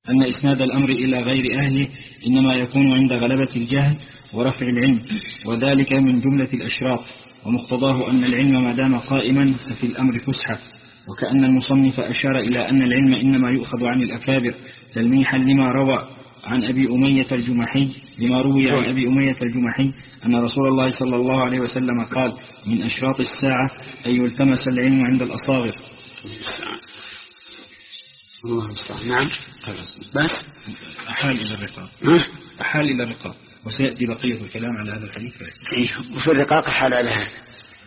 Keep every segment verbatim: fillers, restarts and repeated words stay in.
أن إسناد الأمر إلى غير أهله إنما يكون عند غلبة الجهل ورفع العلم، وذلك من جملة الأشراط، ومقتضاه أن العلم ما دام قائما ففي الأمر فسحة. وكأن المصنف أشار إلى أن العلم إنما يؤخذ عن الأكابر تلميحا لما روى عن أبي أمية الجمحي لما روي عن أبي أمية الجمحي أن رسول الله صلى الله عليه وسلم قال: من أشراط الساعة أن يلتمس العلم عند الأصاغر. الله المستعان. نعم. بس أحال إلى الرقاق. أحال إلى الرقاق، وسيأتي بقية الكلام على هذا الحديث. إيه، وفي الرقاق حال على هذا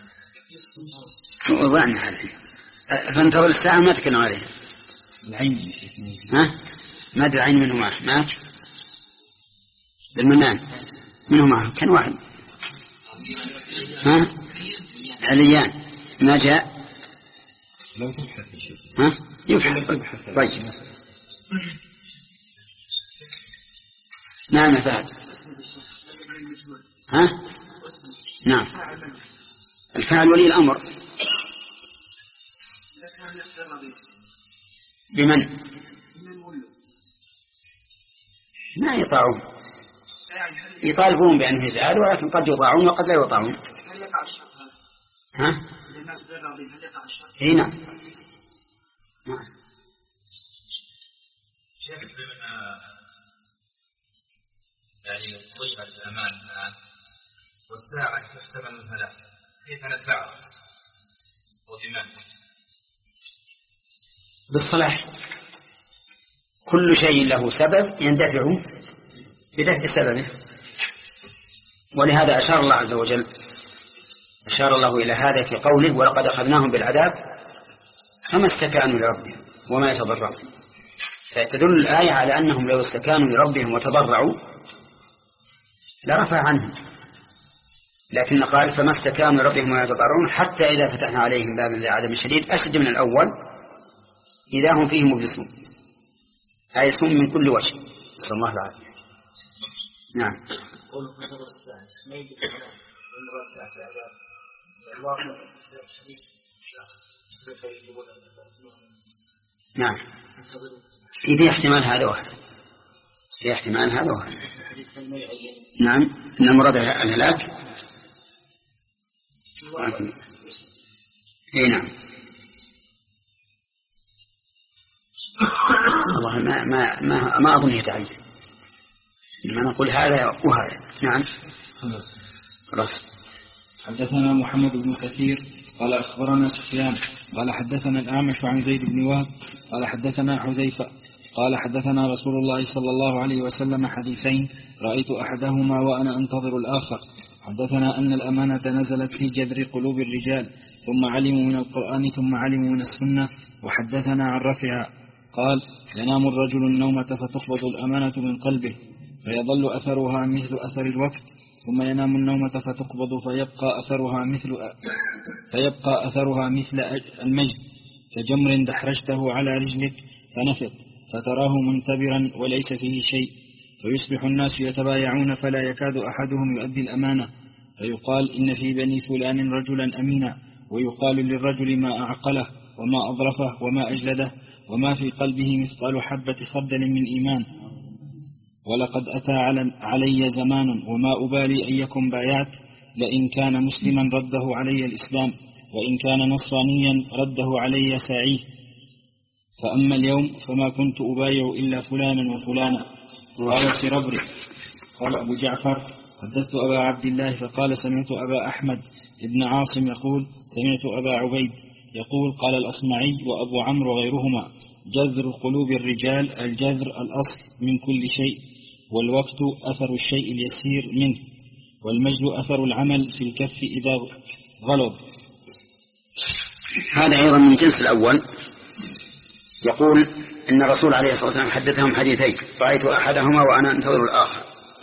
وضعنا هذه، فانتظر الساعة ما تكلم عليها. العين ها ما أدري العين منه معه مات بالمنان منه معه كان واحد. ها عليان ما جاء لو تبحث ها يبحث. طيب نعم يا فهد. ها نعم الفاعل ولي الأمر بمن ما يطاعون، يطالبون بأنه يزعل ولكن قد يطاعون وقد لا يطاعون. ها اي نعم. شيخ بمن يعني ضيعت الأمان الآن والساعة تحتمل الهلاك، كيف نتبعها وبمن؟ بالصلاح. كل شيء له سبب يندفع بدفع سببه، ولهذا أشار الله عز وجل أشار الله إلى هذا في قوله: ولقد أخذناهم بالعذاب فما استكانوا لربهم وما يتضرعون. فتدل الآية على أنهم لو استكانوا لربهم وتضرعوا لرفع عنهم، لكن قال فما استكانوا لربهم وما يتضرعون حتى إذا فتحنا عليهم بابا ذي عذاب شديد أشد من الأول إذا هم فيه مبلسون، أي سم من كل وجه. صلى الله العافية. نعم. نعم في احتمال هذا وهذا، في احتمال هذا وهذا. نعم إن المراد الهلاك. اي نعم. والله ما ما ما, ما أظن يتعين لما نقول هذا وهذا. نعم. خلاص. حدثنا محمد بن كثير قال أخبرنا سفيان قال حدثنا الأعمش عن زيد بن وهب قال حدثنا حذيفة قال حدثنا رسول الله صلى الله عليه وسلم حديثين رأيت أحدهما وأنا أنتظر الآخر. حدثنا أن الأمانة نزلت في جذر قلوب الرجال ثم علموا من القرآن ثم علموا من السنة. وحدثنا عن رفع قال: ينام الرجل النومة فتقبض الأمانة من قلبه فيظل أثرها مثل أثر الوقت، ثم ينام النومة فتقبض فيبقى أثرها مثل فيبقى أثرها مثل المجد كجمر دحرجته على رجلك فنفق فتراه منتبرا وليس فيه شيء، فيصبح الناس يتبايعون فلا يكاد أحدهم يؤدي الأمانة، فيقال إن في بني فلان رجلا أمينا، ويقال للرجل ما أعقله وما أظرفه وما أجلده وما في قلبه مثقال حبة خردل من إيمان. ولقد أتى علي زمان وما أبالي أن يكن بايعت، لئن كان مسلما رده علي الإسلام وإن كان نصرانيا رده علي ساعيه، فأما اليوم فما كنت أبايع إلا فلانا وفلانا. قال سربري قال أبو جعفر: حدثت أبا عبد الله فقال: سمعت أبا أحمد ابن عاصم يقول: سمعت أبا عبيد يقول: قال الأصمعي وأبو عمرو وغيرهما: جذر قلوب الرجال الجذر الأصل من كل شيء، والوقت أثر الشيء اليسير منه، والمجد أثر العمل في الكف إذا غلظ. هذا أيضا من جنس الأول. يقول إن الرسول عليه الصلاة والسلام حدثهم حديثين رأيت أحدهما وأنا أنتظر الآخر.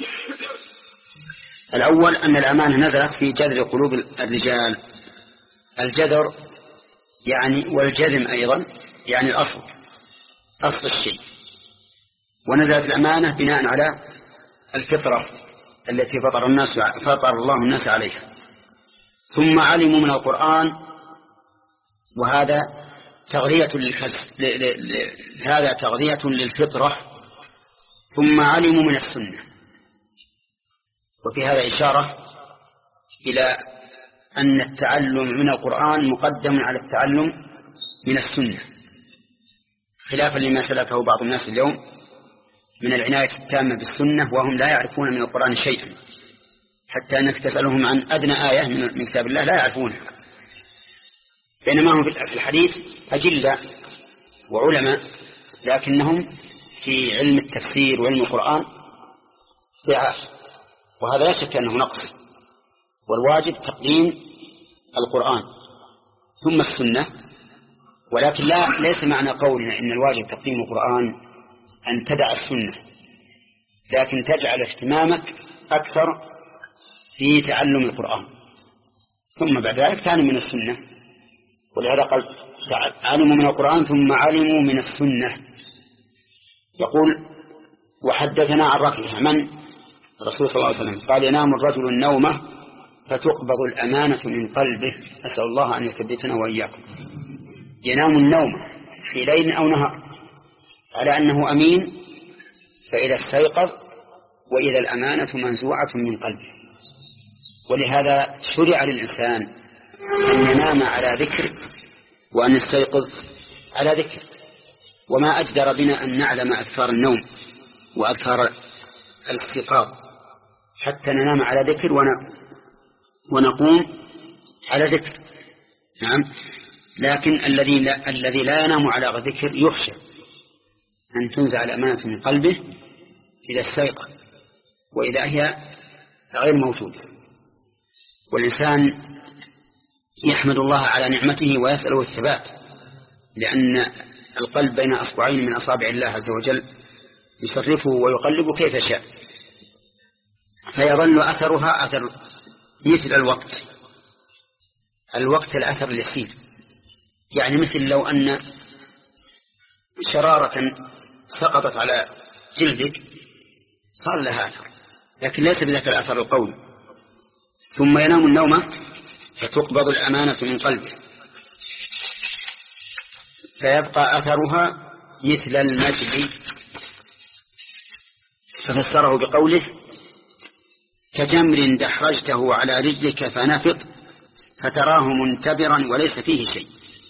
الأول أن الأمانة نزلت في جذر قلوب الرجال. الجذر يعني والجذم أيضا يعني الأصل، أصل الشيء. ونزلت الأمانة بناء على الفطرة التي فطر الناس فطر الله الناس عليها. ثم علموا من القرآن، وهذا تغذية للحس... ل... ل... ل... هذا تغذية للفطرة ثم علموا من السنة. وفي هذا إشارة إلى أن التعلم من القرآن مقدم على التعلم من السنة، خلافا لما سلكه بعض الناس اليوم من العناية التامة بالسنة وهم لا يعرفون من القرآن شيئا، حتى أنك تسألهم عن أدنى آية من كتاب الله لا يعرفونها، بينما هم في الحديث أجلة وعلماء لكنهم في علم التفسير وعلم القرآن ضعاف، وهذا لا شك أنه نقص. والواجب تقديم القرآن ثم السنة، ولكن لا ليس معنى قولنا إن الواجب تقديم القرآن أن تدع السنة، لكن تجعل اهتمامك أكثر في تعلم القرآن ثم بعد ذلك تعلم من السنة. ولهذا قال علموا من القرآن ثم علموا من السنة. يقول وحدثنا عن رفعها من الرسول صلى الله عليه وسلم قال ينام الرجل النومة فتقبض الأمانة من قلبه، أسأل الله أن يثبتنا وإياكم. ينام النوم في ليل أو نهار على أنه أمين، فإذا استيقظ وإذا الأمانة منزوعة من قلبه. ولهذا شرع للإنسان أن ينام على ذكر وأن يستيقظ على ذكر، وما أجدر بنا أن نعلم أذكار النوم وأذكار الاستيقاظ حتى ننام على ذكر ونقوم على ذكر. نعم، لكن الذي لا, الذي لا ينام على ذكر يخشى أن تنزع الأمانة من قلبه إذا استيقظ وإذا هي غير موجودة. والإنسان يحمد الله على نعمته ويسأله الثبات، لأن القلب بين أصبعين من أصابع الله عز وجل يصرفه ويقلبه كيف شاء، فيظل أثرها أثر مثل الوقت الوقت الأثر اليسير، يعني مثل لو أن شرارة سقطت على جلدك صار لها أثر، لكن ليس بذلك الأثر القوي. ثم ينام النوم فتقبض الأمانة من قلبه فيبقى أثرها مثل المجد، ففسره بقوله كجمر دحرجته على رجلك فنفض فتراه منتبرا وليس فيه شيء.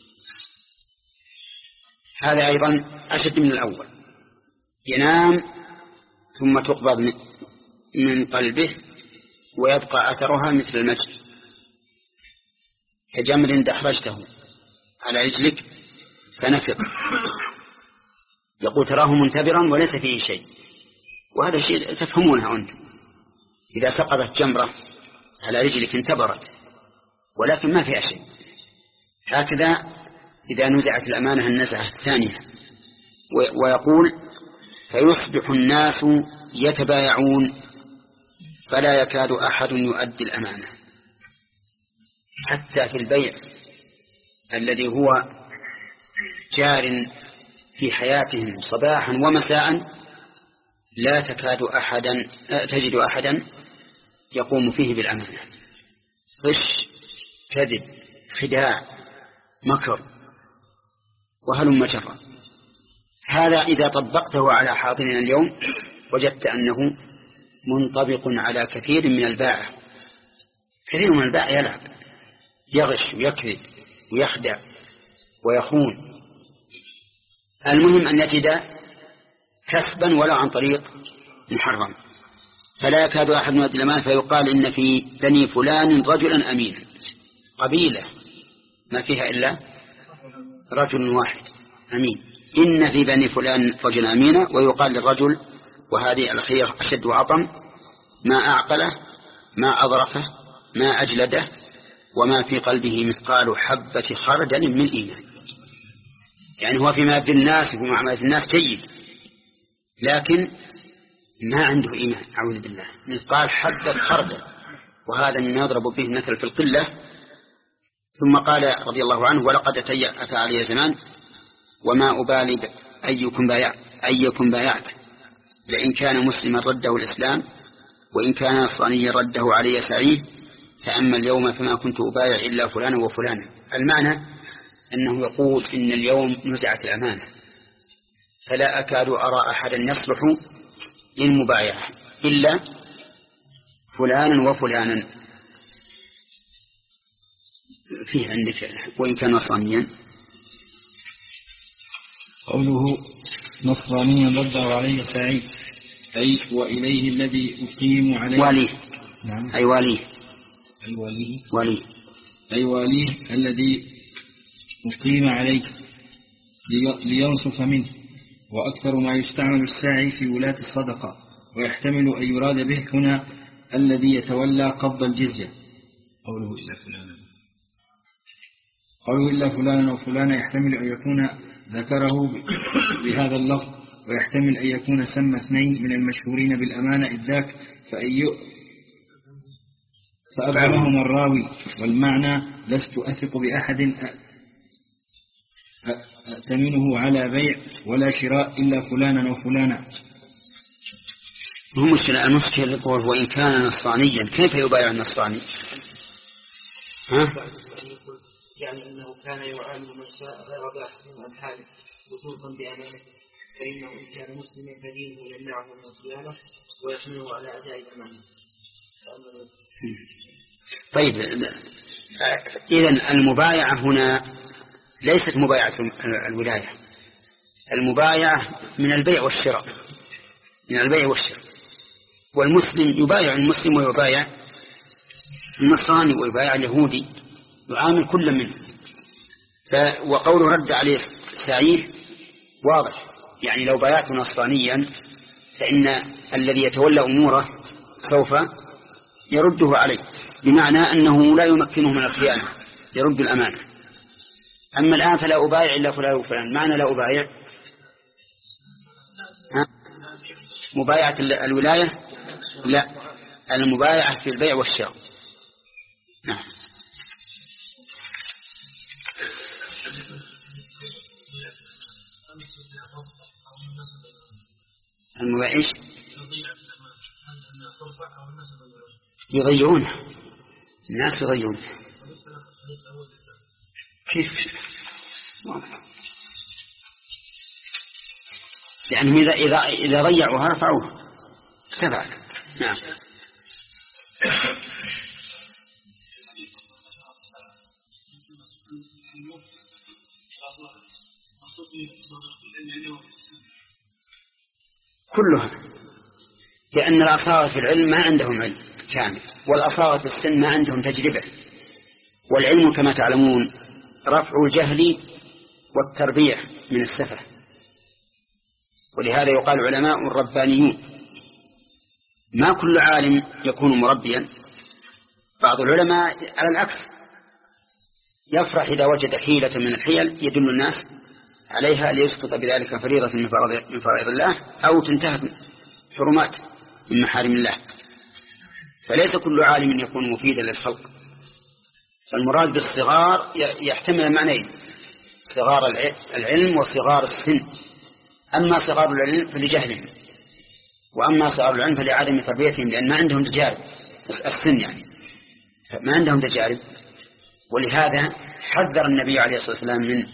هذا أيضا أشد من الأول، ينام ثم تقبض من قلبه ويبقى أثرها مثل المجد. كجمر دحرجته على رجلك فنفض، يقول تراه منتبرا وليس فيه شيء، وهذا شيء تفهمونه أنتم. إذا سقطت جمرة على رجلك انتبرت ولكن ما فيها شيء. هكذا إذا نزعت الأمانة النزعة الثانية. ويقول فيصبح الناس يتبايعون فلا يكاد أحد يؤدي الأمانة، حتى في البيع الذي هو جار في حياتهم صباحا ومساء لا تكاد أحدا تجد أحدا يقوم فيه بالأمانة. غش، كذب، خداع، مكر، وهلم جرا. هذا إذا طبقته على حاضرنا اليوم وجدت أنه منطبق على كثير من الباعة. كثير من الباعة يلعب، يغش ويكذب ويخدع ويخون. المهم أن يجد كسبا ولا عن طريق محرم. فلا يكاد أحد يؤدي الأمانة فيقال إن في بني فلان رجلا أمينا، قبيلة ما فيها إلا رجل واحد أمين، إن في بني فلان رجلا أمينا، ويقال للرجل وهذه الأخير أشد وعطم ما أعقله ما أظرفه ما أجلده وما في قلبه مثقال حبة خردل من إيمان. يعني هو فيما يبدو الناس وفي معاملة الناس جيد، لكن ما عنده إيمان، أعوذ بالله، مثقال حبة خردل، وهذا مما يضرب به المثل في القلة. ثم قال رضي الله عنه ولقد أتى علي زمان وما أبالي أيكم بايع أيكم بايعت، لئن كان مسلما رده الإسلام وإن كان نصرانيا رده علي سعيه، فأما اليوم فما كنت أبايع إلا فلانا وفلانا. المعنى أنه يقول إن اليوم نزعت الأمانة، فلا أكاد أرى أحدا يصلح للمبايعة إلا فلانا وفلانا. فيه عندك وإن كان نصرانيا. قوله نصرانيا رده عليه سعيد أي وإليه الذي أقيم عليه واليه. نعم. أي واليه. أي واليه. واليه. أي واليه الذي أقيم عليه لينصف منه. وأكثر ما يستعمل الساعي في ولاة الصدقة، ويحتمل أن يراد به هنا الذي يتولى قبض الجزية. قوله إلا فلانا قوله إلا فلانا وفلانا يحتمل أن يكون ذكره بهذا اللفظ، ويحتمل أن يكون سمى اثنين من المشهورين بالأمانة إذ ذاك فأبهمهم الراوي. والمعنى لست أثق بأحد أأتمنه على بيع ولا شراء إلا فلانا وفلانا. هو مشكلة. المشكلة يقول وإن كان نصرانيا كيف يبايع النصراني؟ ها؟ يعني أنه كان يعامل من شاء غير باحث عن حاله وصوفا بأمانه، فإنه إن كان مسلما فدينه يمنعه من الخيانة ويحمله على أداء الأمانة. طيب إذن المبايعة هنا ليست مبايعة الولاية، المبايعة من البيع والشراء، من البيع والشراء. والمسلم يبايع المسلم ويبايع النصراني ويبايع اليهودي، يعامل كل منه. وقوله رد عليه سعيد واضح، يعني لو بايعت نصرانيا فإن الذي يتولى أموره سوف يرده عليه، بمعنى أنه لا يمكنه من الخيانة، يرد الأمانة. أما الآن فلا أبايع إلا فلان وفلان. معنى لا أبايع ها؟ مبايعة الولاية لا، المبايعة في البيع والشراء. نعم. المبايع إيش؟ يضيعونه، الناس يضيعونه. كيف؟ لأنهم إذا إذا إذا ضيعوها رفعوها سبعة. نعم. كلها، لأن الأصاغة في العلم ما عندهم علم كامل، والأصاغة في السن ما عندهم تجربة. والعلم كما تعلمون رفع الجهل والتربية من السفة، ولهذا يقال علماء الربانيون. ما كل عالم يكون مربيا، بعض العلماء على العكس يفرح إذا وجد حيلة من الحيل يدل الناس عليها ليسقط بذلك فريضة من فرائض الله أو تنتهك حرمات من محارم الله. فليس كل عالم يكون مفيدا للخلق. فالمراد بالصغار يحتمل المعنيين، صغار العلم وصغار السن. أما صغار العلم فلجهلهم، وأما صغار العلم فلعدم تربيتهم، لأن ما عندهم تجارب السن، يعني ما عندهم تجارب. ولهذا حذر النبي عليه الصلاة والسلام من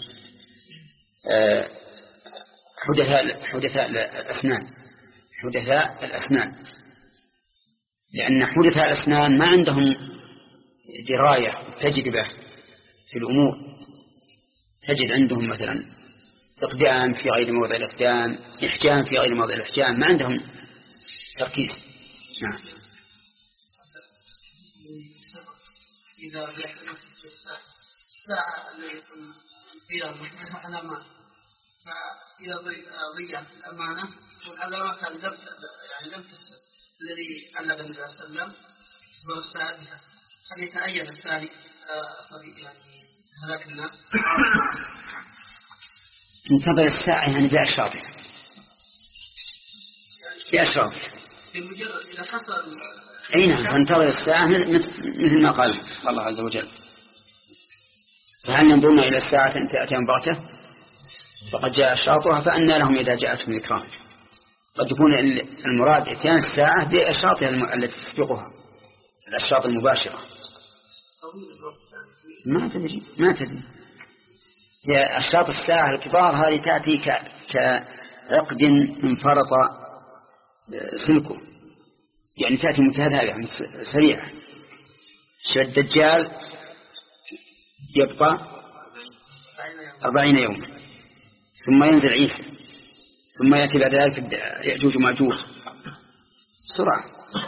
حدثاء حدثاء الأسنان حدثاء الأسنان لأن حدثاء الأسنان ما عندهم دراية وتجربة في الأمور. تجد عندهم مثلا إقدام في غير موضع الإقدام، إحجام في غير موضع الإحجام، ما عندهم تركيز. نعم. إذا الساعة التي يكون فيها الأمانة، فإذا ضيعت الأمانة والأمانة لم يعني لم تحسب الذي علق النبي صلى الله عليه وسلم والساعة بها، هل يتأيد الثاني يعني هلاك الناس؟ انتظر الساعة يعني بأشراطها بأشراطها بمجرد إذا حصل. أي نعم، فانتظر الساعة مثل ما قال الله عز وجل. فهل ينظرون إلى الساعة أن تأتيهم بغتة فقد جاء أشراطها فأنى لهم إذا جاءتهم الإكرام. قد يكون المراد إتيان الساعة بأشراطها التي تسبقها، الأشراط المباشرة. ما تدري ما تدري يا أشراط الساعة الكبار هذه تأتي كعقد انفرط سلكه، يعني تأتي متهابة يعني سريعة. الدجال يبقى أربعين يوما ثم ينزل عيسى ثم يأتي بعد ذلك يأجوج وماجوج بسرعة.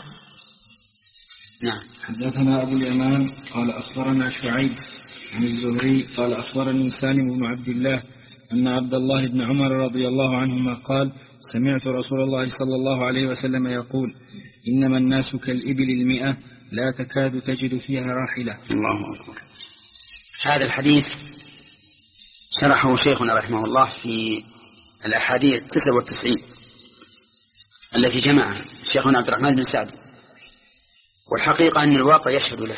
نعم. حدثنا أبو اليمان قال أخبرنا شعيب عن الزهري قال أخبرني سالم بن عبد الله أن عبد الله بن عمر رضي الله عنهما قال سمعت رسول الله صلى الله عليه وسلم يقول إنما الناس كالإبل المئة لا تكاد تجد فيها راحلة. الله أكبر. هذا الحديث شرحه شيخنا رحمه الله في الأحاديث تسعة وتسعين التي جمعها شيخنا عبد الرحمن بن سعد، والحقيقة أن الواقع يشهد له.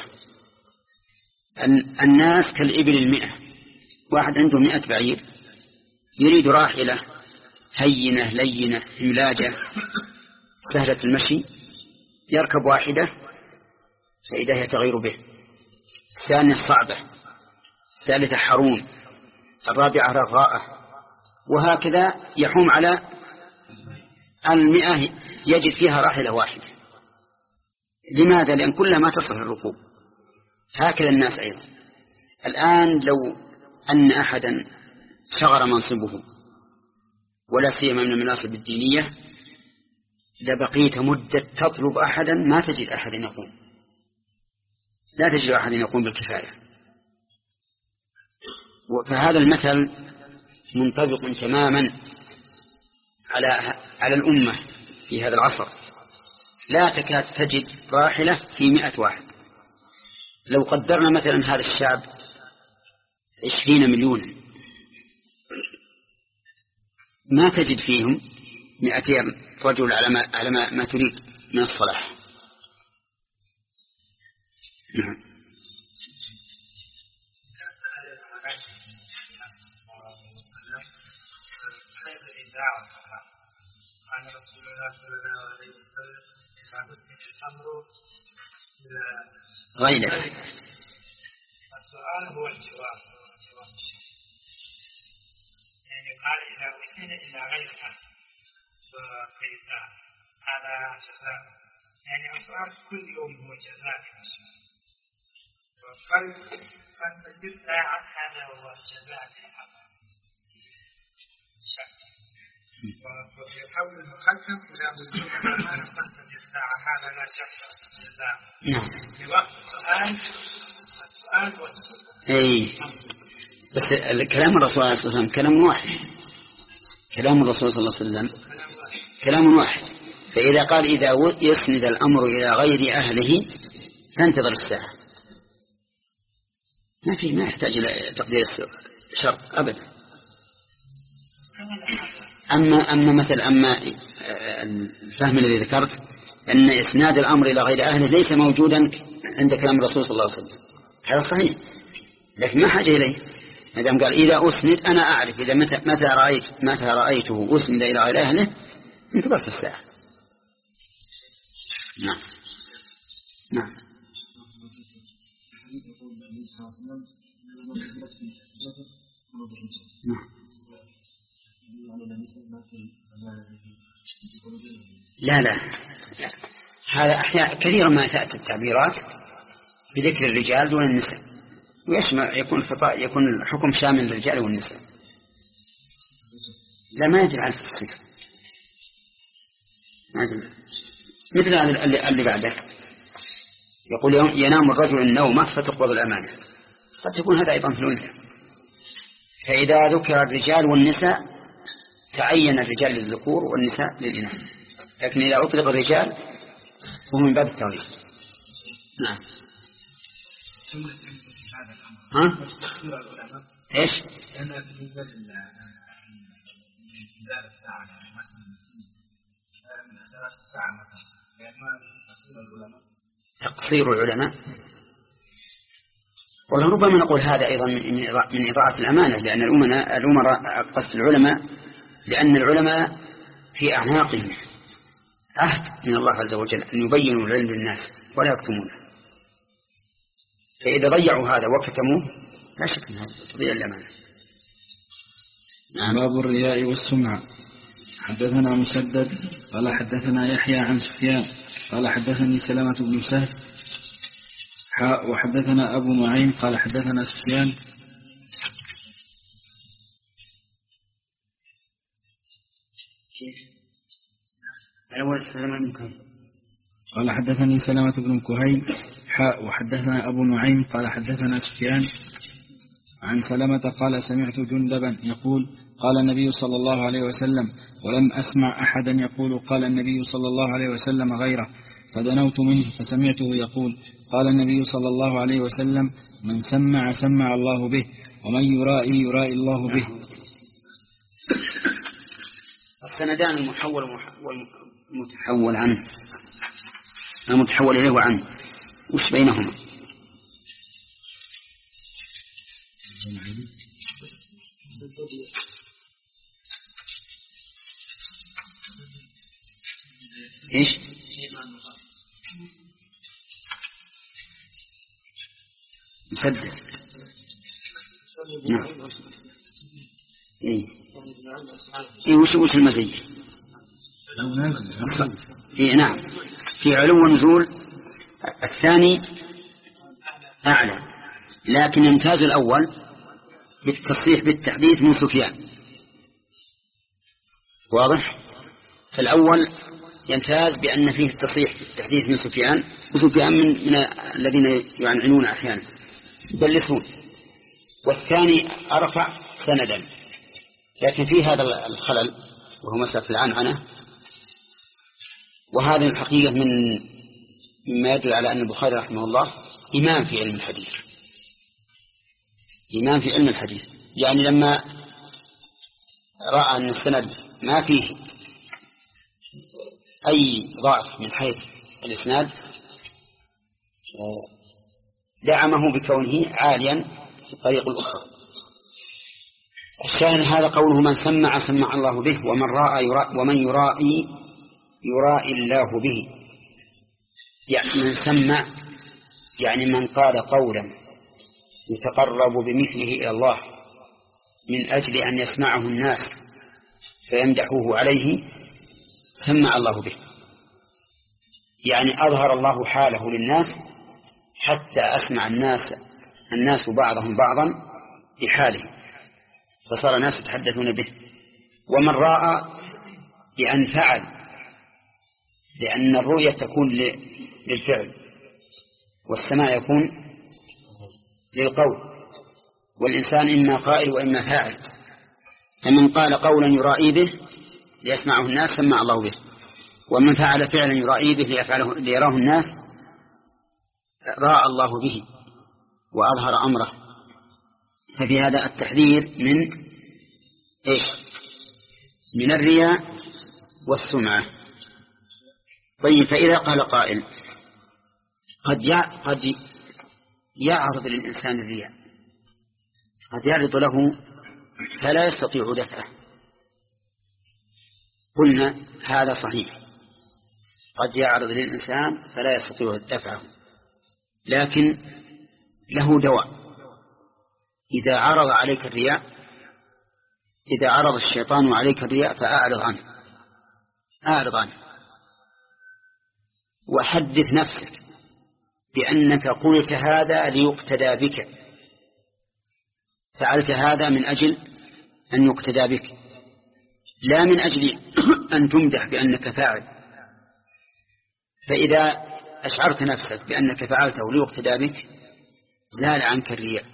أن الناس كالإبل المئة، واحد عنده مئة بعير يريد راحلة هينة لينة هملاجة سهلة المشي، يركب واحدة فإذا هي تغير به، الثانية صعبة، الثالثة حرون، الرابعة رغاءة، وهكذا يحوم على المئة يجد فيها راحلة واحدة. لماذا؟ لأن كلها ما تصلح الركوب. هكذا الناس أيضا. الآن لو أن أحدا شغر منصبه ولا سيما من المناصب الدينية لبقيت مدة تطلب أحدا ما تجد أحدا يقوم، لا تجد أحدا يقوم بالكفاية. فهذا المثل منطبق تماما على على الأمة في هذا العصر، لا تكاد تجد راحلة في مئة واحد. لو قدرنا مثلا هذا الشعب عشرين مليون ما تجد فيهم مئتين رجل على ما, على ما, ما تريد من الصلاح. نعم. عن رسول الله صلى الله عليه وسلم إذا مسك الأمر غيره. السؤال هو الجواب، يعني قال إذا وسن إلى غيرها فكيف هذا جزاء، يعني السؤال كل يوم هو جزاء، وقال فالمسجد ساعة هذا هو الجزاء في هذا الشك، ويحول المقدم إلى وجود الأمانة فالمسجد ساعة هذا لا شك جزاء. في وقت السؤال السؤال والسؤال. أي بس كلام الرسول صلى الله عليه وسلم كلام واحد، كلام الرسول صلى الله عليه وسلم كلام واحد. فإذا قال إذا يسند الأمر إلى غير أهله فانتظر الساعة، ما في ما يحتاج إلى تقدير الشرط أبدا. أما أما مثل أما الفهم الذي ذكرت أن إسناد الأمر إلى غير أهله ليس موجودا عند كلام الرسول صلى الله عليه وسلم، هذا صحيح، لكن ما حاجة إليه. ما دام قال إذا أسند أنا أعرف إذا متى متى رأيت متى رأيته أسند إلى غير أهله انتظر في الساعة. نعم نعم. لا لا هذا أحيانا كثيرا ما تأتي التعبيرات بذكر الرجال دون النساء، ويشمل يكون الخطأ يكون الحكم شامل للرجال والنساء. لا ما يدل على التفصيل، مثل هذا اللي بعده يقول ينام الرجل النومة فتقبض الأمانة، قد تكون هذا أيضا في الأنثى. فإذا ذكر الرجال والنساء تعين الرجال للذكور والنساء للإناث، لكن إذا أطلق الرجال فهو من باب التغليب. نعم. ها؟ إيش؟ لأن بالنسبة للإنزال الساعة مثلا من أساس الساعة مثلا لأن تقصير العلماء تقصير العلماء والله ربما نقول هذا أيضا من من إضاعة الأمانة، لأن الأمراء الأمراء قصد العلماء لأن العلماء في أعناقهم عهد من الله عز وجل أن يبينوا العلم للناس ولا يكتمونه، فإذا ضيعوا هذا وكتموه لا شك أن هذا تضيع الأمانة. نعم. باب الرياء والسمعة. حدثنا مسدد قال حدثنا يحيى عن سفيان قال حدثني سلامة بن سهل وحدثنا أبو نعيم قال حدثنا سفيان قال حدثني سلامة بن كهيل حاء وحدثنا أبو نعيم قال حدثنا سفيان عن سلمة قال سمعت جندبا يقول قال النبي صلى الله عليه وسلم ولم أسمع أحدا يقول قال النبي صلى الله عليه وسلم غيره فدنوت منه فسمعته يقول قال النبي صلى الله عليه وسلم من سمع سمع الله به ومن يرائي يرائي الله به. السندان المحول والمتحول عنه المتحول إليه وعنه وش بينهما؟ إيش؟ مسدد. نعم. إيه. إيه وش وش المزية؟ إيه نعم. في علو ونزول الثاني أعلى، لكن يمتاز الأول بالتصريح بالتحديث من سفيان. واضح؟ الأول يمتاز بأن فيه التصريح بالتحديث من سفيان، وسفيان من, من الذين يعنعنون أحيانا يدلسون، والثاني أرفع سندا، لكن في هذا الخلل وهو مسألة العنعنة، وهذا الحقيقة من مما يدل على أن البخاري رحمه الله إمام في علم الحديث، إمام في علم الحديث. يعني لما رأى أن السند ما فيه أي ضعف من حيث الإسناد دعمه بكونه عاليا في الطريق الأخرى. الشاهد هذا قوله من سمع سمع الله به ومن رأى يرائي ومن يرائي يرائي الله به. يعني من سمع يعني من قال قولا يتقرب بمثله إلى الله من أجل أن يسمعه الناس فيمدحوه عليه سمع الله به، يعني أظهر الله حاله للناس حتى أسمع الناس الناس بعضهم بعضا بحاله فصار الناس يتحدثون به. ومن رأى بأن فعل، لأن الرؤية تكون للفعل والسماع يكون للقول، والإنسان إما قائل وإما فاعل، فمن قال قولا يرائي به ليسمعه الناس سمع الله به، ومن فعل فعلا يرائي به ليفعله ليراه الناس رأى الله به وأظهر أمره. ففي هذا التحذير من إيش؟ من الرياء والسمعة. طيب، فإذا قال قائل قد قد يعرض للإنسان الرياء، قد يعرض له فلا يستطيع دفعه، قلنا هذا صحيح، قد يعرض للإنسان فلا يستطيع دفعه، لكن له دواء. إذا عرض عليك الرياء، إذا عرض الشيطان عليك الرياء فأعرض عنه، أعرض عنه وحدث نفسك بأنك قلت هذا ليقتدى بك، فعلت هذا من أجل أن يقتدى بك، لا من أجل أن تمدح بأنك فاعل. فإذا أشعرت نفسك بأنك فعلته ليقتدى بك زال عنك الرياء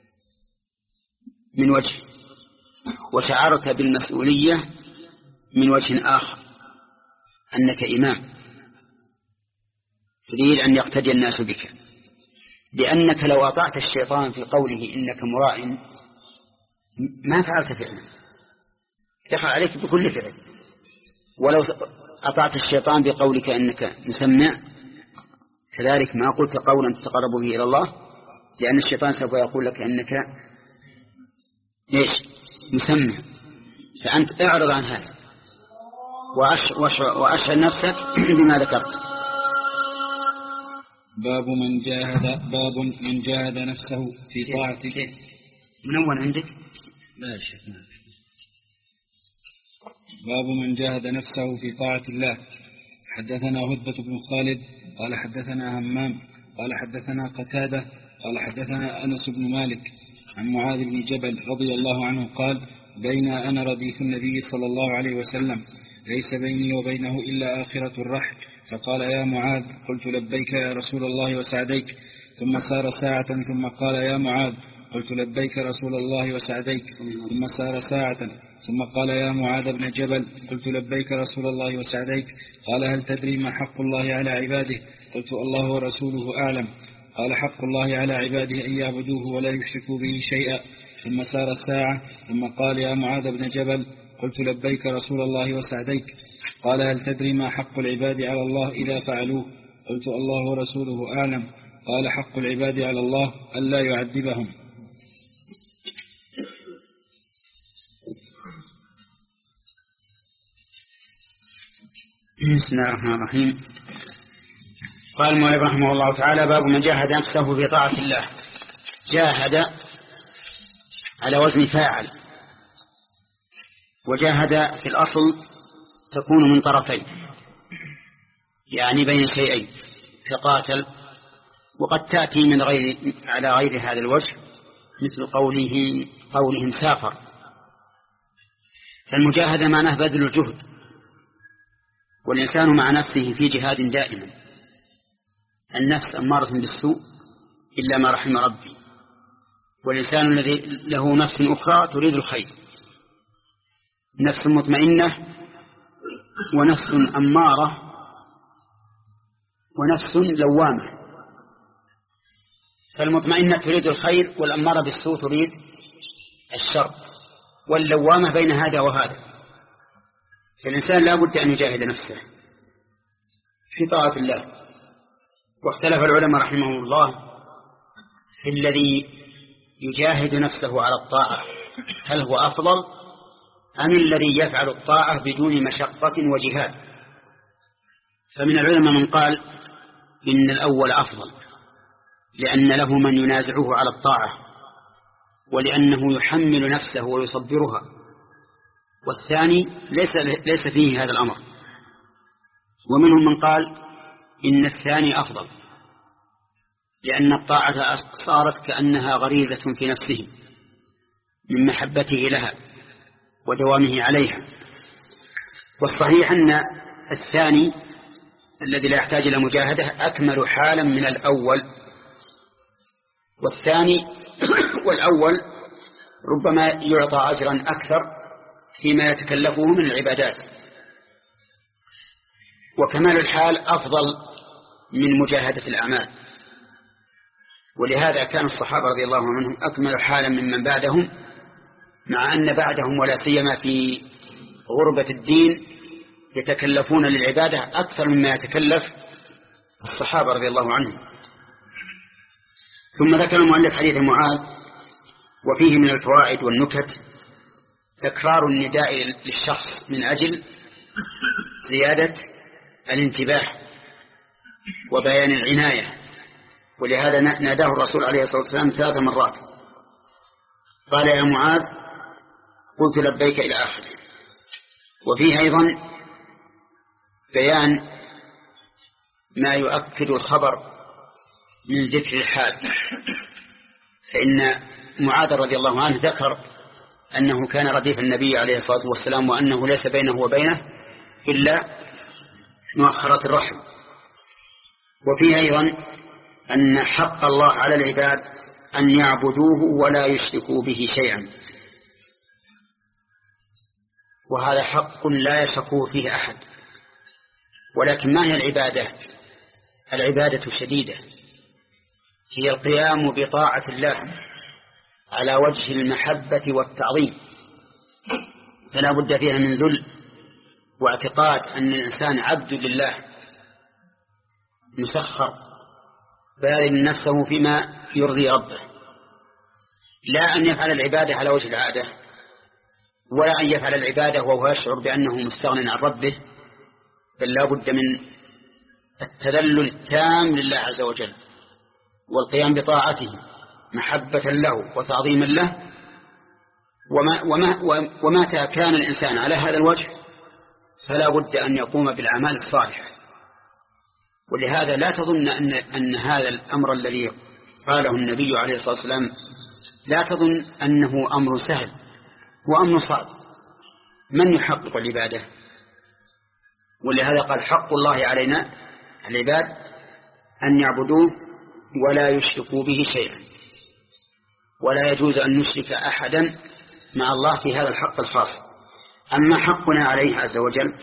من وجه، وشعرت بالمسؤولية من وجه آخر، أنك إمام تريد أن يقتدي الناس بك، لأنك لو أطعت الشيطان في قوله إنك مراء ما فعلت فعلا، دخل عليك بكل فعل. ولو أطعت الشيطان بقولك إنك مسمع كذلك ما قلت قولا تتقرب به إلى الله، لأن الشيطان سوف يقول لك إنك إيش؟ مسمع. فأنت اعرض عن هذا وأشعر نفسك بما ذكرت. باب من جاهد باب من جاهد نفسه في طاعته. من أول عندك؟ لا شك. باب من جاهد نفسه في طاعة الله. حدثنا هدبة بن خالد قال حدثنا همام قال حدثنا قتادة قال حدثنا أنس بن مالك عن معاذ بن جبل رضي الله عنه قال بين أنا رديف النبي صلى الله عليه وسلم ليس بيني وبينه إلا آخرة الرحل، فقال يا معاذ، قلت لبيك يا رسول الله وسعديك، ثم سار ساعة ثم قال يا معاذ، قلت لبيك رسول الله وسعديك، ثم سار ساعة ثم قال يا معاذ بن جبل، قلت لبيك رسول الله وسعديك، قال هل تدري ما حق الله على عباده؟ قلت الله ورسوله أعلم. قال حق الله على عباده أن يعبدوه ولا يشركوا به شيئا. ثم سار الساعة ثم قال يا معاذ بن جبل، قلت لبيك رسول الله وسعديك، قال هل تدري ما حق العباد على الله إذا فعلوه؟ قلت الله ورسوله أعلم. قال حق العباد على الله ألا يعذبهم. بسم الله الرحمن الرحيم. قال المؤلف رحمه الله تعالى باب من جاهد نفسه في طاعة الله. جاهد على وزن فاعل، وجاهد في الأصل تكون من طرفين، يعني بين شيئين كقاتل، وقد تأتي من غير على غير هذا الوجه مثل قوله قولهم سافر. فالمجاهدة معناه بذل الجهد، والإنسان مع نفسه في جهاد دائما. النفس أمارة بالسوء إلا ما رحم ربي، والإنسان الذي له نفس أخرى تريد الخير، نفس مطمئنة ونفس أمارة ونفس لوامة. فالمطمئنة تريد الخير، والأمارة بالسوء تريد الشر، واللوامة بين هذا وهذا. فالإنسان لا بد أن يجاهد نفسه في طاعة الله. واختلف العلماء رحمهم الله في الذي يجاهد نفسه على الطاعة، هل هو أفضل أم الذي يفعل الطاعة بدون مشقة وجهاد؟ فمن العلماء من قال إن الأول أفضل، لأن له من ينازعه على الطاعة، ولأنه يحمل نفسه ويصبرها. والثاني ليس, ليس فيه هذا الأمر. ومنهم من قال إن الثاني أفضل، لأن الطاعة صارت كأنها غريزة في نفسه من محبته لها ودوامه عليها. والصحيح أن الثاني الذي لا يحتاج إلى مجاهدة أكمل حالا من الأول. والثاني والأول ربما يعطى أجرا أكثر فيما يتكلفه من العبادات، وكمال الحال أفضل من مجاهدة الأعمال. ولهذا كان الصحابة رضي الله عنهم أكمل حالا ممن بعدهم، مع أن بعدهم ولا سيما في غربة الدين يتكلفون للعبادة أكثر مما يتكلف الصحابة رضي الله عنهم. ثم ذكر المؤلف حديث معاذ، وفيه من الفوائد والنكت تكرار النداء للشخص من أجل زيادة الانتباه وبيان العناية، ولهذا ناداه الرسول عليه الصلاة والسلام ثلاث مرات، قال يا معاذ، قلت لبيك إلى آخره. وفيه أيضا بيان ما يؤكد الخبر من ذكر الحال، فإن معاذ رضي الله عنه ذكر أنه كان رديف النبي عليه الصلاة والسلام، وأنه ليس بينه وبينه إلا مؤخرة الرحم. وفيه أيضا أن حق الله على العباد أن يعبدوه ولا يشركوا به شيئا، وهذا حق لا يشكو فيه أحد. ولكن ما هي العبادة؟ العبادة شديدة، هي القيام بطاعة الله على وجه المحبة والتعظيم، فلا بد فيها من ذل واعتقاد أن الإنسان عبد لله مسخر بارم نفسه فيما يرضي ربه، لا أن يفعل العبادة على وجه العادة، ولا أن يفعل العبادة وهو يشعر بأنه مستغن عن ربه، بل لا بد من التذلل التام لله عز وجل والقيام بطاعته محبة له وتعظيما له. وما وما ومتى كان الإنسان على هذا الوجه فلا بد أن يقوم بالأعمال الصالحة. ولهذا لا تظن أن, أن هذا الأمر الذي قاله النبي عليه الصلاة والسلام لا تظن أنه أمر سهل، هو أمر صعب. من يحقق العبادة؟ ولهذا قال حق الله علينا العباد أن يعبدوه ولا يشركوا به شيئا، ولا يجوز أن نشرك أحدا مع الله في هذا الحق الخاص. أما حقنا عليه عز وجل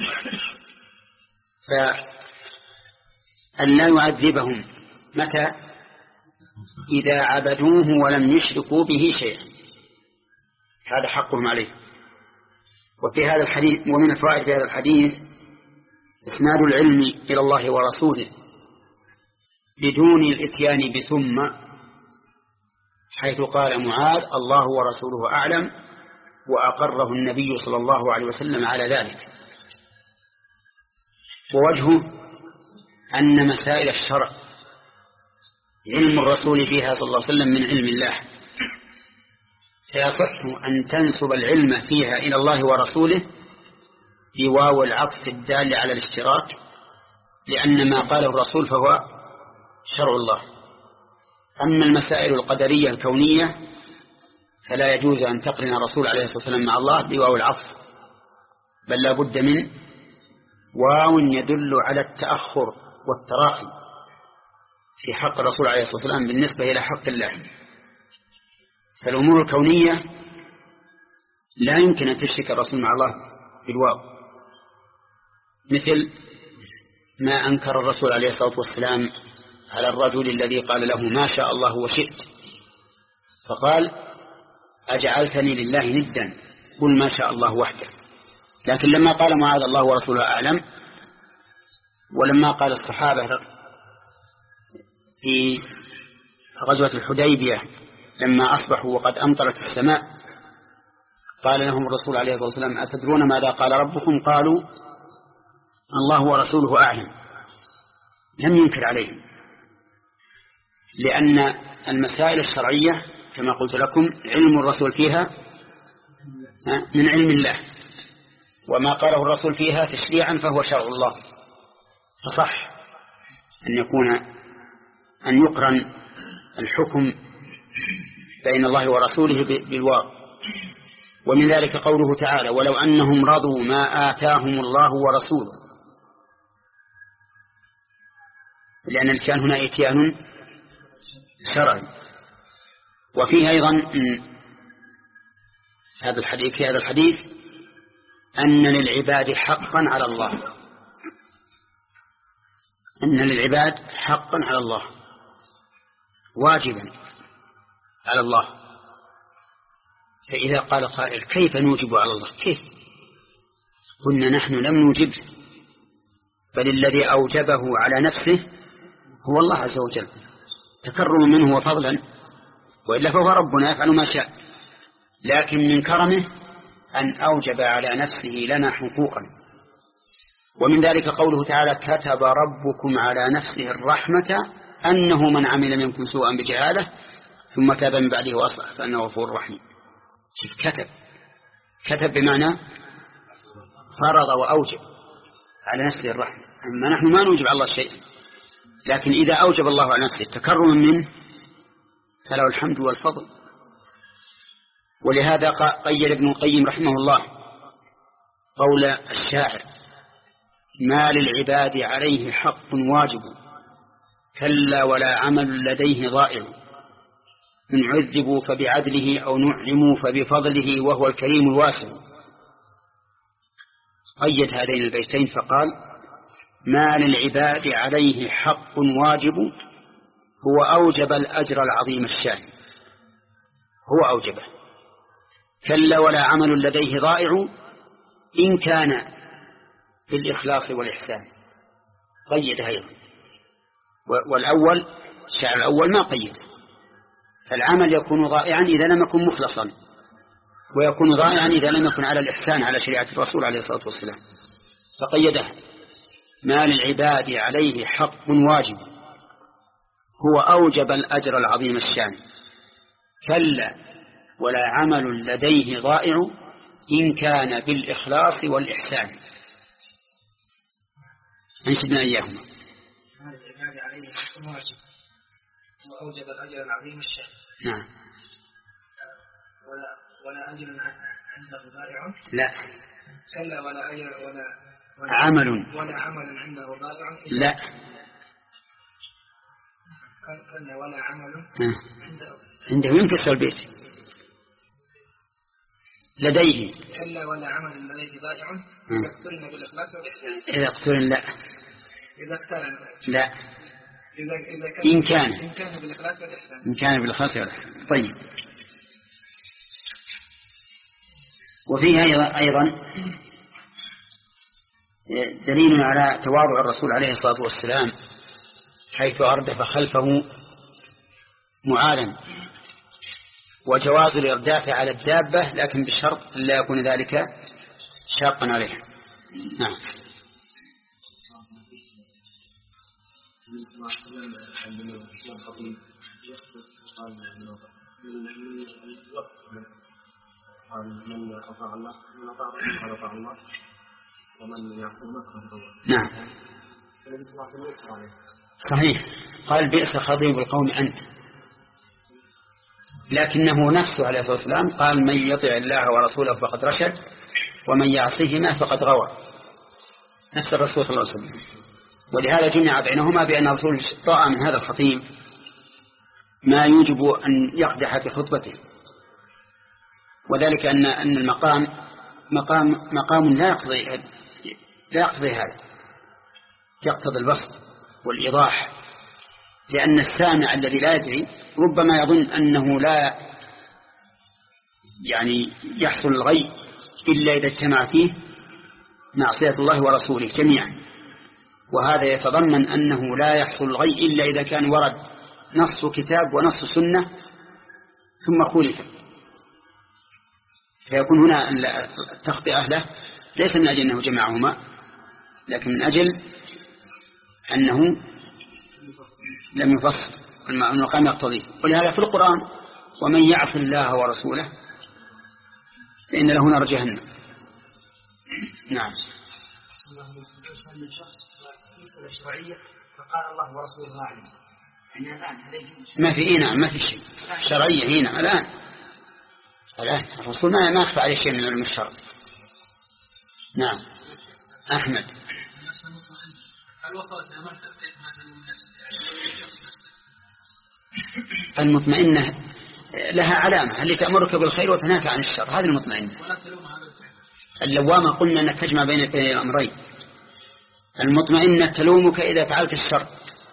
فأن لا يعذبهم متى؟ إذا عبدوه ولم يشركوا به شيئا، هذا حقهم عليه. وفي هذا الحديث ومن الفوائد في هذا الحديث إسناد العلم إلى الله ورسوله بدون الإتيان بثم، حيث قال معاذ الله ورسوله أعلم، وأقره النبي صلى الله عليه وسلم على ذلك. ووجهه أن مسائل الشرع علم الرسول فيها صلى الله عليه وسلم من علم الله، فيصح أن تنسب العلم فيها إلى الله ورسوله بواو العطف الدال على الاشتراك، لأن ما قاله الرسول فهو شرع الله. أما المسائل القدرية الكونية فلا يجوز أن تقرن الرسول عليه الصلاة والسلام مع الله بواو العطف، بل لا بد من واو يدل على التأخر والتراخي في حق الرسول عليه الصلاة والسلام بالنسبة إلى حق الله. فالأمور الكونية لا يمكن أن تشرك الرسول مع الله بالواو، مثل ما أنكر الرسول عليه الصلاة والسلام على الرجل الذي قال له ما شاء الله وشئت، فقال أجعلتني لله ندا قل ما شاء الله وحده. لكن لما قال معاذ الله ورسوله أعلم، ولما قال الصحابة في غزوة الحديبية لما أصبحوا وقد أمطرت السماء قال لهم الرسول عليه الصلاة والسلام أتدرون ماذا قال ربكم؟ قالوا الله ورسوله أعلم. لم ينكر عليهم، لأن المسائل الشرعية كما قلت لكم علم الرسول فيها من علم الله، وما قاله الرسول فيها تشريعا فهو شرع الله، فصح أن يكون أن يقرن الحكم بين الله ورسوله بالواو. ومن ذلك قوله تعالى ولو أنهم رضوا ما آتاهم الله ورسوله، لأن الإتيان هنا إتيان شرعي. وفيه أيضا هذا الحديث في هذا الحديث أن للعباد حقا على الله، أن للعباد حقا على الله واجبا على الله. فإذا قال قائل كيف نوجب على الله؟ كيف؟ قلنا نحن لم نوجبه، بل الذي أوجبه على نفسه هو الله عز وجل تكرم منه وفضلا، وإلا فهو ربنا يفعل ما شاء. لكن من كرمه أن أوجب على نفسه لنا حقوقا. ومن ذلك قوله تعالى كتب ربكم على نفسه الرحمة أنه من عمل منكم سوءا بجهالة ثم تاب من بعده وأصلح فأنه غفور رحيم. كتب كتب بمعنى فرض وأوجب على نفسه الرحمة. أما نحن ما نوجب على الله شيئا، لكن إذا أوجب الله على نفسه تكرما منه فله الحمد والفضل. ولهذا قيد ابن القيم رحمه الله قول الشاعر ما للعباد عليه حق واجب كلا ولا عمل لديه ضائع إن عذبوا فبعدله أو نعموا فبفضله وهو الكريم الواسع. قيد هذين البيتين فقال ما للعباد عليه حق واجب هو أوجب الأجر العظيم الشان، هو أوجبه. كلا ولا عمل لديه ضائع إن كان بالإخلاص والإحسان. قيد أيضا، والأول الشاعر الأول ما قيد. فالعمل يكون ضائعا إذا لم يكن مخلصا، ويكون ضائعا إذا لم يكن على الإحسان على شريعة الرسول عليه الصلاة والسلام. فقيدها ما للعباد عليه حق واجب هو أوجب الأجر العظيم الشان. كلا ولا عمل لديه ضائع إن كان بالإخلاص والإحسان. أنشدنا إياهما. هذا العباد عليه حق واجب وأوجب الأجر العظيم الشهر. نعم. ولا ولا أجر عنده ضائع. لا. كلا ولا أجر ولا, ولا عمل ولا عمل عنده ضائع. لا. كلا ولا عمل عنده عنده ينكسر البيت. لديه. كلا ولا عمل لديه ضائع. إذا اقترن بالإخلاص والإحسان. إذا اقترن لا. إذا اقترن لا. إذا إذا كان إن كان إن كان بالإخلاص والإحسان. إن كان بالإخلاص والإحسان. طيب. وفيه أيضا دليل على تواضع الرسول عليه الصلاة والسلام حيث أردف خلفه معالا، وجواز الإرداف على الدابة لكن بشرط لا يكون ذلك شاقا عليه. نعم. من أطاع الله من أطاع أطاع الله ومن يعصي الله فقد غوى. نعم. النبي صلى الله عليه وسلم عليه. صحيح. قال بئس خطيب القوم أنت، لكنه نفسه عليه الصلاة والسلام قال من يطع الله ورسوله فقد رشد ومن يعصيهما فقد غوى. نفس الرسول صلى الله عليه وسلم. ولهذا جمع بينهما بأن الرسول رأى من هذا الخطيب ما يوجب أن يقدح في خطبته، وذلك أن أن المقام مقام مقام لا يقضي لا يقضي هذا، يقتضي البسط والإيضاح، لأن السامع الذي لا يدري ربما يظن أنه لا يعني يحصل الغي إلا إذا اجتمع فيه معصية الله ورسوله جميعا، وهذا يتضمن أنه لا يحصل الغي إلا إذا كان ورد نص كتاب ونص سنة ثم خولف، فيكون هنا التخطئة له ليس من أجل أنه جمعهما، لكن من أجل أنه لم يفصل المقام يقتضيه. ولهذا في القرآن ومن يعص الله ورسوله فإن له نار جهنم. نعم. فقال الله ورسوله أعلم. يعني الآن ما في إينا ما في شيء شرعية هنا الآن الآن الرسول ما ما يخفى عليه شيء من علم الشرع. نعم. أحمد. المطمئنة لها علامة اللي تأمرك بالخير وتنهاك عن الشر، هذه المطمئنة. اللوامة قلنا أنك تجمع بين الأمرين. المطمئنة تلومك إذا فعلت الشر،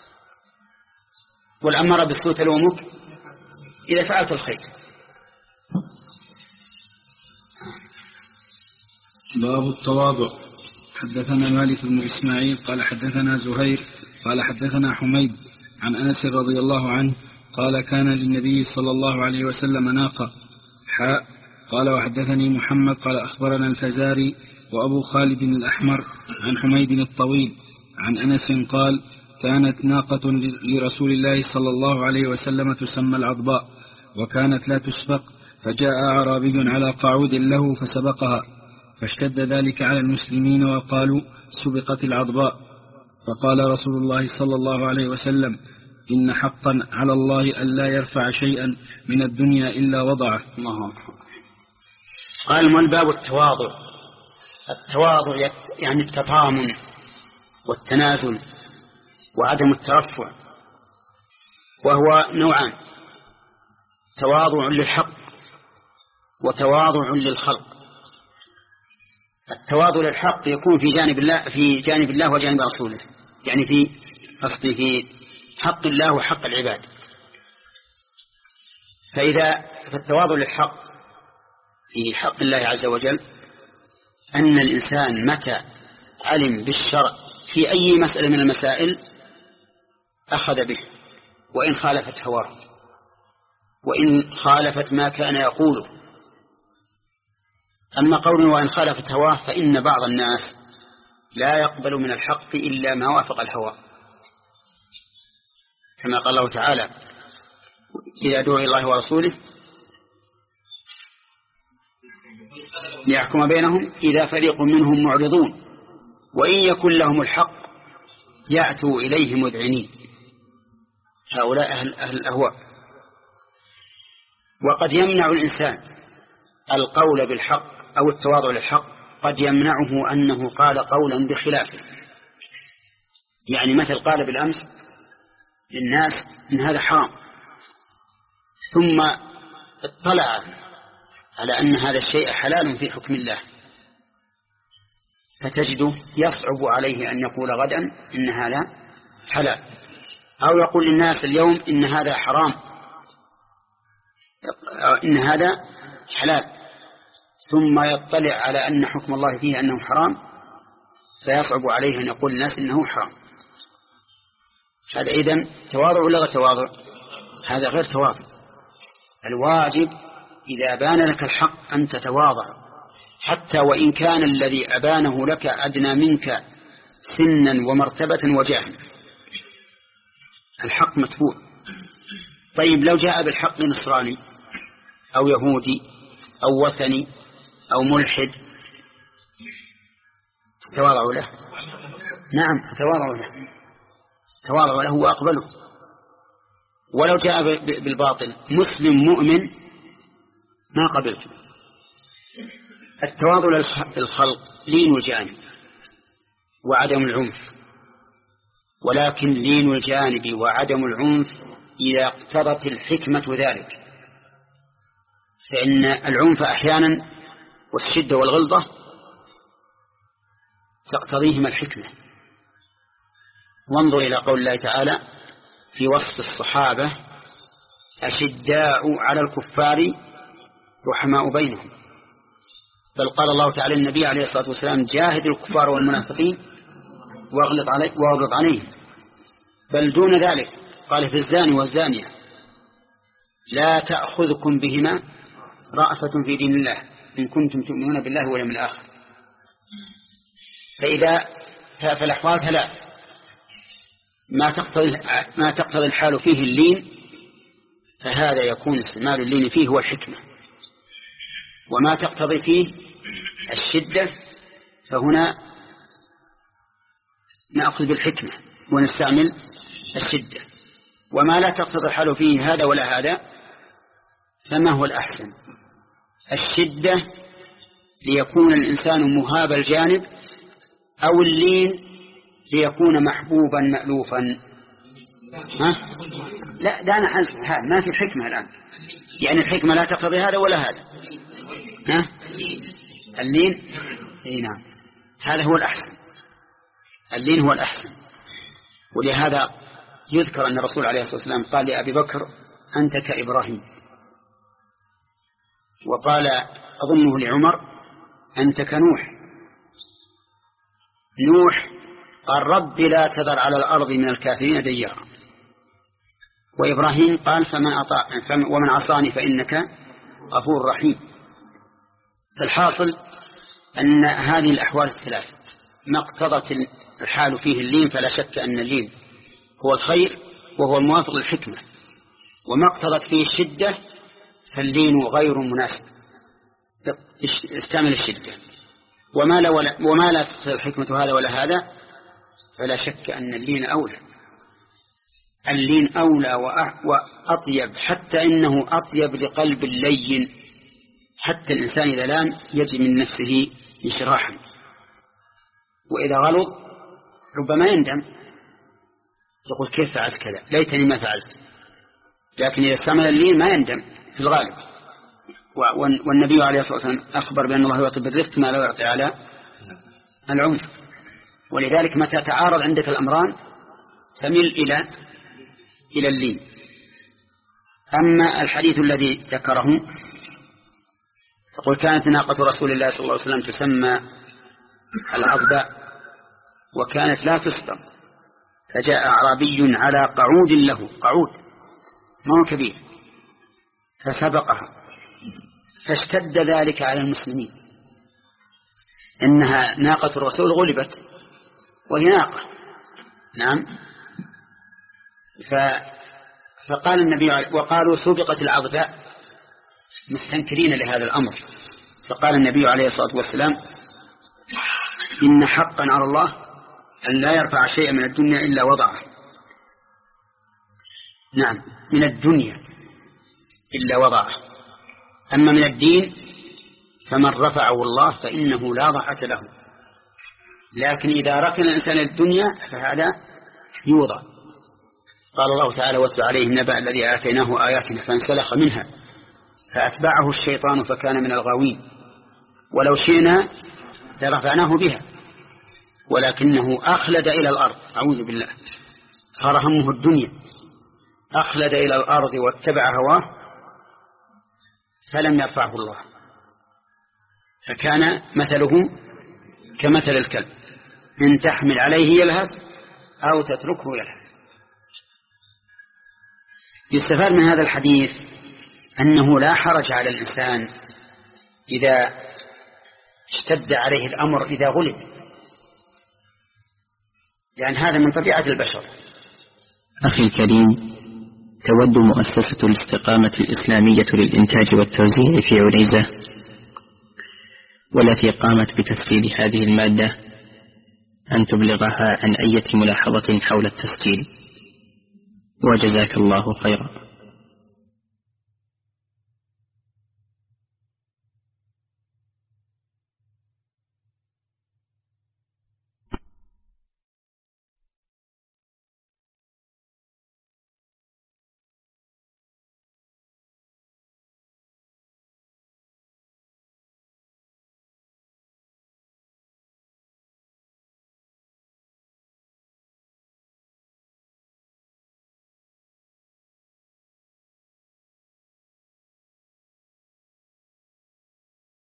والأمارة بالسوء تلومك إذا فعلت الخير. باب التواضع. حدثنا مالك بن إسماعيل قال حدثنا زهير قال حدثنا حميد عن أنس رضي الله عنه قال كان للنبي صلى الله عليه وسلم ناقة حاء. قال وحدثني محمد قال أخبرنا الفزاري وأبو خالد الأحمر عن حميد الطويل عن أنس قال كانت ناقة لرسول الله صلى الله عليه وسلم تسمى العضباء وكانت لا تسبق، فجاء أعرابي على قعود له فسبقها، فاشتد ذلك على المسلمين وقالوا سبقت العضباء، فقال رسول الله صلى الله عليه وسلم إن حقا على الله ألا يرفع شيئا من الدنيا إلا وضعه. الله أكبر. قال ما الباب التواضع. التواضع يعني التطامن والتنازل وعدم الترفع، وهو نوعان: تواضع للحق وتواضع للخلق. التواضع للحق يكون في جانب الله في جانب الله وجانب رسوله، يعني في قصدي في حق الله وحق العباد. فإذا فالتواضع للحق في حق الله عز وجل أن الإنسان متى علم بالشرع في أي مسألة من المسائل أخذ به، وإن خالفت هواه وإن خالفت ما كان يقوله. أما قوله وإن خالفت هواه فإن بعض الناس لا يقبل من الحق إلا ما وافق الهوى، كما قال الله تعالى إذا دعوا الله ورسوله ليحكم بينهم إذا فريق منهم معرضون وإن يكن لهم الحق يأتوا إليه مذعنين، هؤلاء أهل, أهل الأهواء. وقد يمنع الإنسان القول بالحق أو التواضع للحق، قد يمنعه أنه قال قولا بخلافه. يعني مثل قال بالأمس للناس إن هذا حرام، ثم اطلع على أن هذا الشيء حلال في حكم الله، فتجده يصعب عليه أن يقول غدا إن هذا حلال، أو يقول للناس اليوم إن هذا حرام، إن هذا حلال، ثم يطلع على أن حكم الله فيه أنه حرام، فيصعب عليه أن يقول للناس إنه حرام. هذا إذن تواضع ولا غير تواضع؟ هذا غير تواضع. الواجب إذا بان لك الحق أن تتواضع، حتى وإن كان الذي أبانه لك أدنى منك سنا ومرتبة وجاها. الحق متبوع. طيب لو جاء بالحق نصراني أو يهودي أو وثني أو ملحد، تواضعوا له؟ نعم تواضعوا له، تواضعوا له وأقبله. ولو جاء بالباطل مسلم مؤمن ما قبلته. التواضع للخلق لين الجانب وعدم العنف، ولكن لين الجانب وعدم العنف إذا اقتضت الحكمة ذلك، فإن العنف أحيانا والشدة والغلظة تقتضيهما الحكمة. وانظر إلى قول الله تعالى في وصف الصحابة: أشداء على الكفار رحماء بينهم. بل قال الله تعالى للنبي عليه الصلاة والسلام: جاهد الكفار والمنافقين واغلظ علي واغلظ عليهم. بل دون ذلك قال في الزاني والزانية: لا تأخذكم بهما رأفة في دين الله إن كنتم تؤمنون بالله واليوم الآخر. فإذا فالأحوال ثلاث: ما تقتضي ما تقتضي الحال فيه اللين، فهذا يكون استعمال اللين فيه هو الحكمة. وما تقتضي فيه الشدة فهنا نأخذ بالحكمة ونستعمل الشدة. وما لا تقتضي الحال فيه هذا ولا هذا، فما هو الأحسن؟ الشدة ليكون الإنسان مهاب الجانب، أو اللين ليكون محبوبا مألوفا. ها؟ لا ده أنا حسب ما في حكمة الآن، يعني الحكمة لا تقتضي هذا ولا هذا. ها؟ اللين اي نعم، هذا هو الأحسن، اللين هو الأحسن. ولهذا يذكر أن الرسول عليه الصلاة والسلام قال لأبي بكر: أنت كإبراهيم. وقال أظنه لعمر: أنت كنوح. نوح قال: رب لا تذر على الأرض من الكافرين ديارا. وإبراهيم قال: فمن أطاع ومن عصاني فإنك غفور رحيم. فالحاصل أن هذه الأحوال الثلاث ما اقتضت الحال فيه اللين، فلا شك أن اللين هو الخير وهو الموافق للحكمة. وما اقتضت فيه الشدة فاللين غير مناسب، استعمل الشدة. وما لا, ولا وما لا تقتضي الحكمة هذا ولا هذا، فلا شك أن اللين أولى. اللين أولى وأطيب، حتى إنه أطيب لقلب اللين، حتى الإنسان إذا لان يجد من نفسه انشراحا. وإذا غلظ ربما يندم، يقول: كيف فعلت كذا، ليتني ما فعلت. لكن إذا استعمل اللين ما يندم في الغالب. والنبي عليه الصلاة والسلام أخبر بأن الله يعطي بالرفق ما لا يعطي على العنف. ولذلك متى تعارض عندك الأمران فمل إلى إلى اللين. أما الحديث الذي ذكره يقول: كانت ناقة رسول الله صلى الله عليه وسلم تسمى العضباء، وكانت لا تسبق، فجاء أعرابي على قعود له، قعود ما هو كبير، فسبقها، فاشتد ذلك على المسلمين، إنها ناقة الرسول غلبت وهي ناقة. نعم. فقال النبي، وقالوا سبقت العضباء مستنكرين لهذا الأمر. فقال النبي عليه الصلاة والسلام: إن حقا على الله أن لا يرفع شيئا من الدنيا إلا وضعه. نعم، من الدنيا إلا وضعه. أما من الدين فمن رفعه الله فإنه لا ضعة له، لكن إذا ركن الإنسان الدنيا فهذا يوضع. قال الله تعالى: واتل عليهم نبأ الذي آتيناه آياتنا فانسلخ منها فأتبعه الشيطان فكان من الغاوين ولو شئنا لرفعناه بها ولكنه أخلد إلى الأرض. أعوذ بالله، صار همه الدنيا، أخلد إلى الأرض واتبع هواه فلم يرفعه الله، فكان مثله كمثل الكلب إن تحمل عليه يلهث أو تتركه يلهث. يستفاد من هذا الحديث أنه لا حرج على الإنسان إذا اشتد عليه الأمر إذا غلب، لأن يعني هذا من طبيعة البشر. أخي الكريم، تود مؤسسة الاستقامة الإسلامية للإنتاج والتوزيع في عنيزة والتي قامت بتسجيل هذه المادة أن تبلغها عن أي ملاحظة حول التسجيل، وجزاك الله خيرا.